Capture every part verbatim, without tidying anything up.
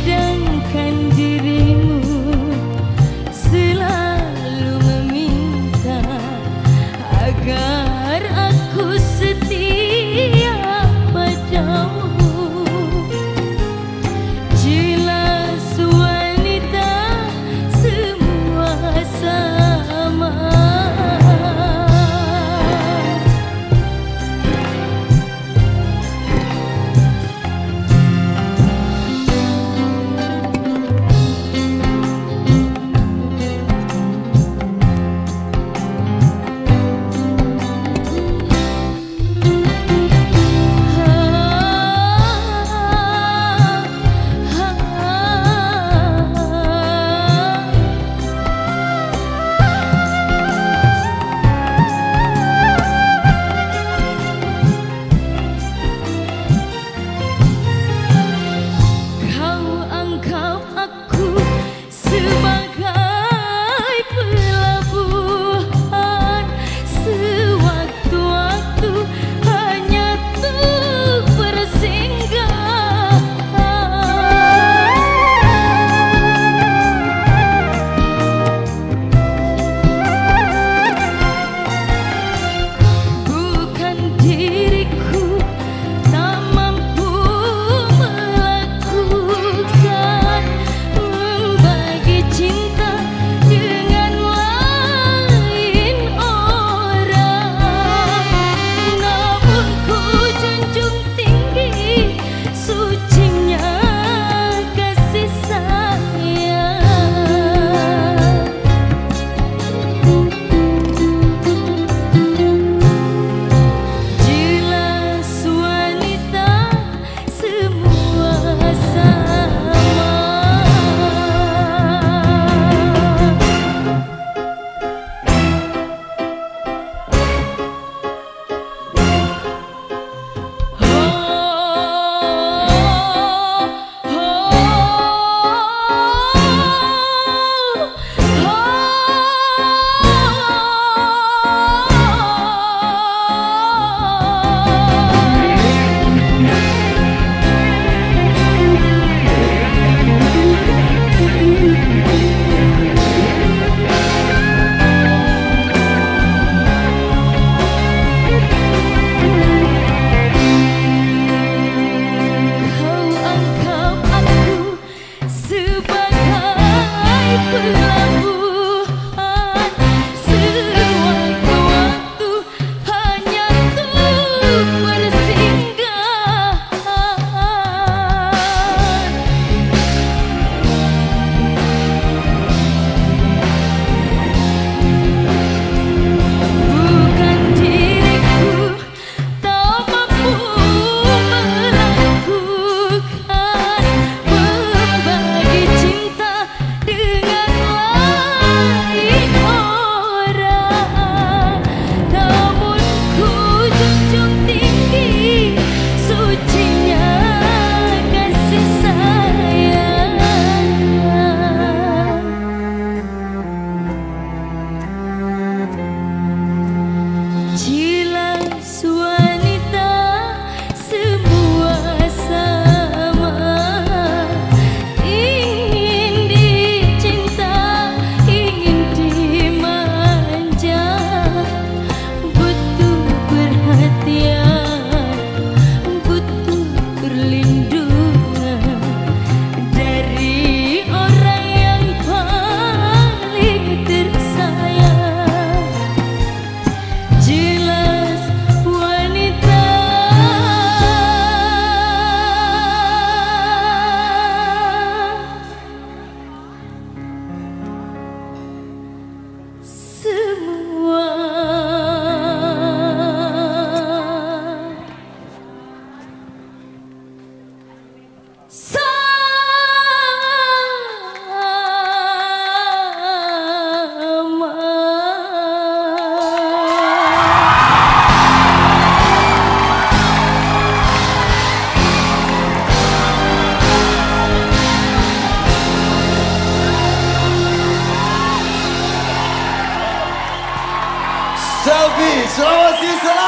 Selvi, Sulawesi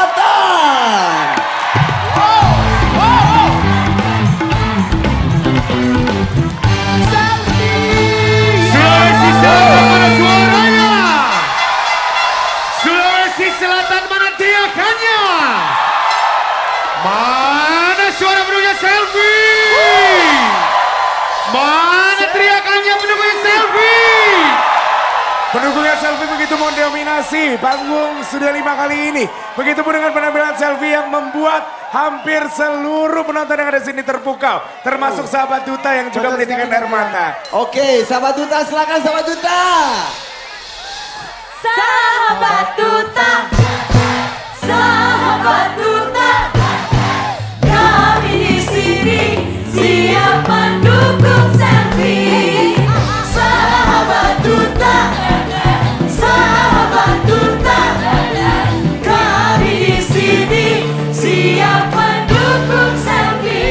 Selatan. Wow, wow, wow. Pendukungnya selfie begitu mendominasi panggung sudah lima kali ini. Begitupun dengan penampilan selfie yang membuat hampir seluruh penonton yang ada di sini terpukau. Termasuk sahabat Duta yang juga menitikkan air mata. Oke, sahabat Duta silakan sahabat Duta. Sahabat Duta, sahabat Duta, kami di sini siap mendukung selfie. Sahabat Duta, sahabat Duta, kami di sini siap mendukung selfie.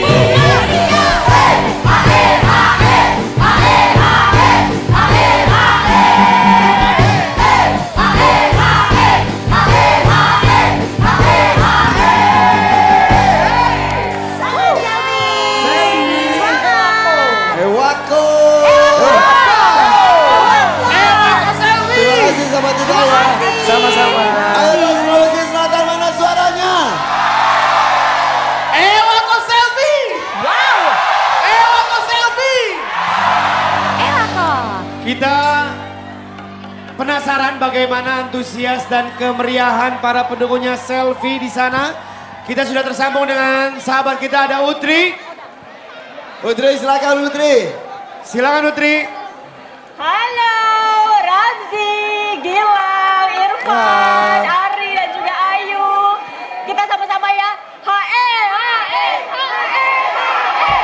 Ewako. Sahabat Duta ya. Sama-sama. Ayo dong Sulawesi Selatan, mana suaranya? Ewako selfie. Wow. Ewako selfie. Ewako. Kita penasaran bagaimana antusias dan kemeriahan para pendukungnya selfie di sana. Kita sudah tersambung dengan sahabat kita, ada Utri. Utri silakan Utri. Silakan Utri. Halo, Ramzi, Gilang, Irfan, Ari dan juga Ayu. Kita sama-sama ya. Hae, hae, hae, hae,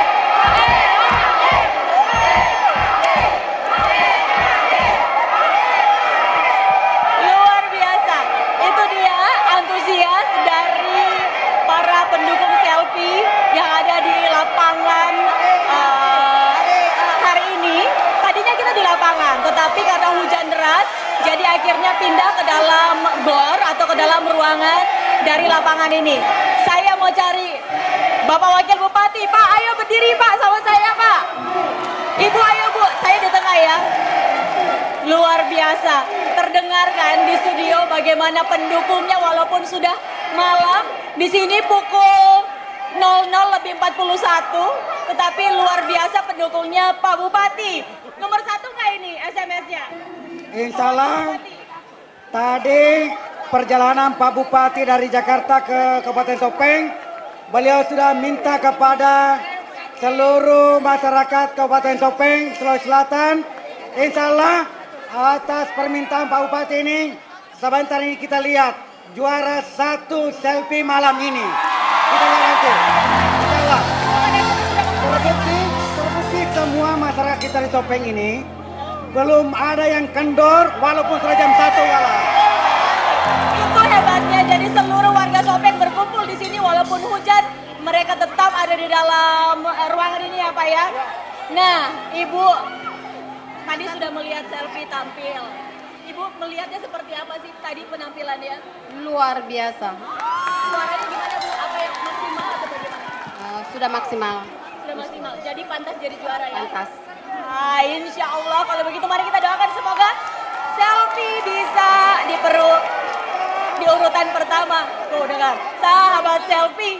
luar biasa. Itu dia antusias dari para pendukung selfie yang ada di lapangan uh, hari ini. Tadinya kita di lapangan, tetapi karena hujan deras, jadi akhirnya pindah ke dalam gor atau ke dalam ruangan dari lapangan ini. Saya mau cari Bapak Wakil Bupati. Pak, ayo berdiri Pak sama saya Pak. Ibu ayo Bu, saya di tengah ya. Luar biasa, terdengar kan di studio bagaimana pendukungnya walaupun sudah malam. Di sini pukul nol nol lebih empat puluh satu, tetapi luar biasa pendukungnya Pak Bupati. Nomor satu nggak ini S M S-nya? Insya Allah tadi perjalanan Pak Bupati dari Jakarta ke Kabupaten Topeng, beliau sudah minta kepada seluruh masyarakat Kabupaten Topeng, Sulawesi Selatan. Insya Allah atas permintaan Pak Bupati ini, sebentar ini kita lihat juara satu selfie malam ini. Kita lihat nanti. Insya Allah. Terbukti, terbukti semua masyarakat kita di Topeng ini belum ada yang kendor walaupun sudah jam satu malam. Itu hebatnya, jadi seluruh warga Topeng berkumpul di sini walaupun hujan, mereka tetap ada di dalam eh, ruangan ini ya Pak ya. Nah, Ibu tadi sudah melihat selfie tampil. Ibu melihatnya seperti apa sih tadi penampilannya? Luar biasa. Suaranya gimana Bu? Apa yang maksimal atau bagaimana? Uh, sudah maksimal. Sudah maksimal, jadi pantas jadi juara ya? Pantas. Nah, insya Allah kalau begitu mari kita doakan semoga selfie bisa di peru di urutan pertama. Tuh dengar, sahabat selfie.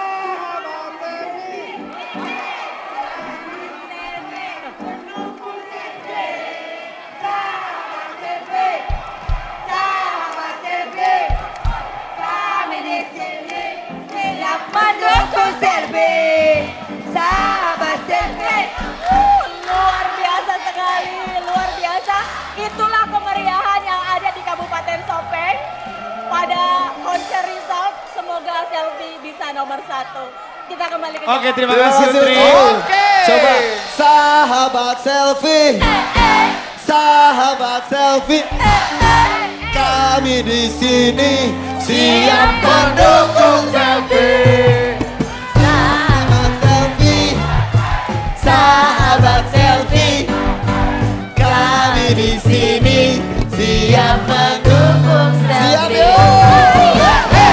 Mendukung selfie, sahabat selfie. Uh, luar biasa sekali, luar biasa. Itulah kemeriahan yang ada di Kabupaten Topeng pada konser result. Semoga selfie bisa nomor satu. Kita kembali ke Oke, terima Terima kasih kasih, Utri. Utri. Coba sahabat selfie, sahabat selfie. Kami di sini siap mendukung selfie. Sahabat selfie, sahabat selfie. Kami di sini siap mendukung selfie. Siap yuk.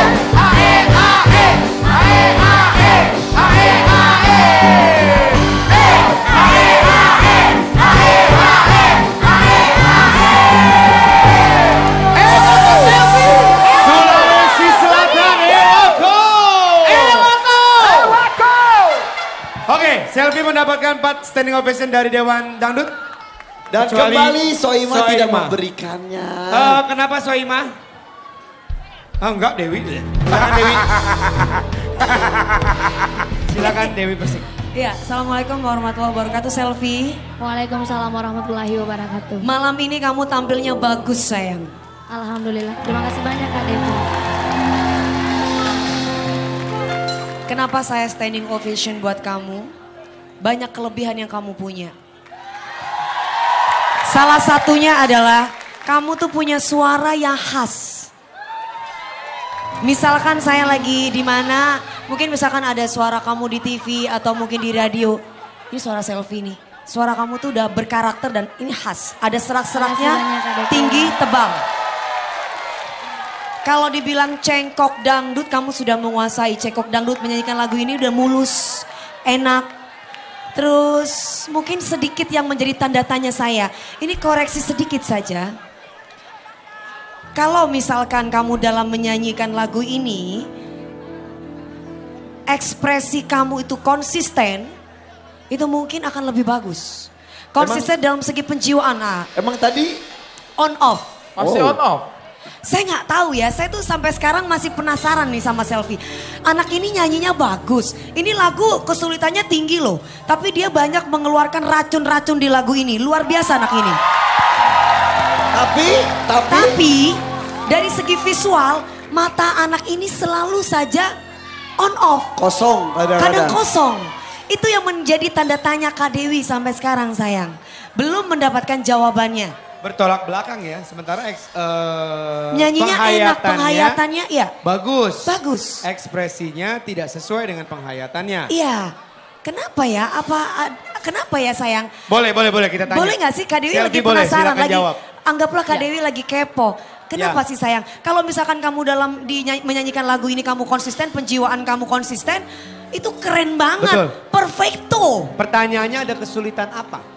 Sulawesi Selatan, Ewako. Oke, selfie mendapatkan empat standing ovation dari Dewan Dangdut. Dan Kecuali kembali Soima, Soima. tidak memberikannya. Eh, kenapa Soima? Oh enggak Dewi. Silakan Dewi. Silakan Dewi Persik. Ya, Assalamualaikum warahmatullahi wabarakatuh. Selfie, Waalaikumsalam warahmatullahi wabarakatuh. malam ini kamu tampilnya bagus sayang. Alhamdulillah. Terima kasih banyak Kak Devi. Kenapa saya standing ovation buat kamu? Banyak kelebihan yang kamu punya. Salah satunya adalah kamu tuh punya suara yang khas. Misalkan saya lagi di mana, mungkin misalkan ada suara kamu di T V atau mungkin di radio. Ini suara Selfie nih. Suara kamu tuh udah berkarakter dan ini khas. Ada serak-seraknya, tinggi, tebal. Kalau dibilang cengkok dangdut, kamu sudah menguasai. Cengkok dangdut menyanyikan lagu ini udah mulus, enak. Terus mungkin sedikit yang menjadi tanda tanya saya. Ini koreksi sedikit saja. Kalau misalkan kamu dalam menyanyikan lagu ini, ekspresi kamu itu konsisten, itu mungkin akan lebih bagus. Konsisten dalam segi penjiwaan. Ah. Emang tadi On off. Masih Oh. on off. Saya nggak tahu ya, saya tuh sampai sekarang masih penasaran nih sama Selfie. Anak ini nyanyinya bagus. Ini lagu kesulitannya tinggi loh. Tapi dia banyak mengeluarkan racun-racun di lagu ini. Luar biasa anak ini. Tapi, tapi, Tapi dari segi visual, mata anak ini selalu saja on off. kosong Kadang kadang-kadang. kosong. Itu yang menjadi tanda tanya Kak Dewi sampai sekarang sayang. Belum mendapatkan jawabannya. Bertolak belakang ya, sementara eks, eh, Nyanyinya enak, penghayatannya ya. bagus. Bagus. Ekspresinya tidak sesuai dengan penghayatannya. Iya. Kenapa ya? Apa ad- kenapa ya sayang? Boleh, boleh, boleh kita tanya. Boleh gak sih Kak Dewi Selfie lagi boleh, penasaran silakan lagi? jawab. Anggaplah Kak Ya. Dewi lagi kepo. Kenapa Ya. sih sayang? Kalau misalkan kamu dalam dinyanyi- menyanyikan lagu ini kamu konsisten, penjiwaan kamu konsisten, itu keren banget. Betul. Perfecto. Pertanyaannya ada kesulitan apa?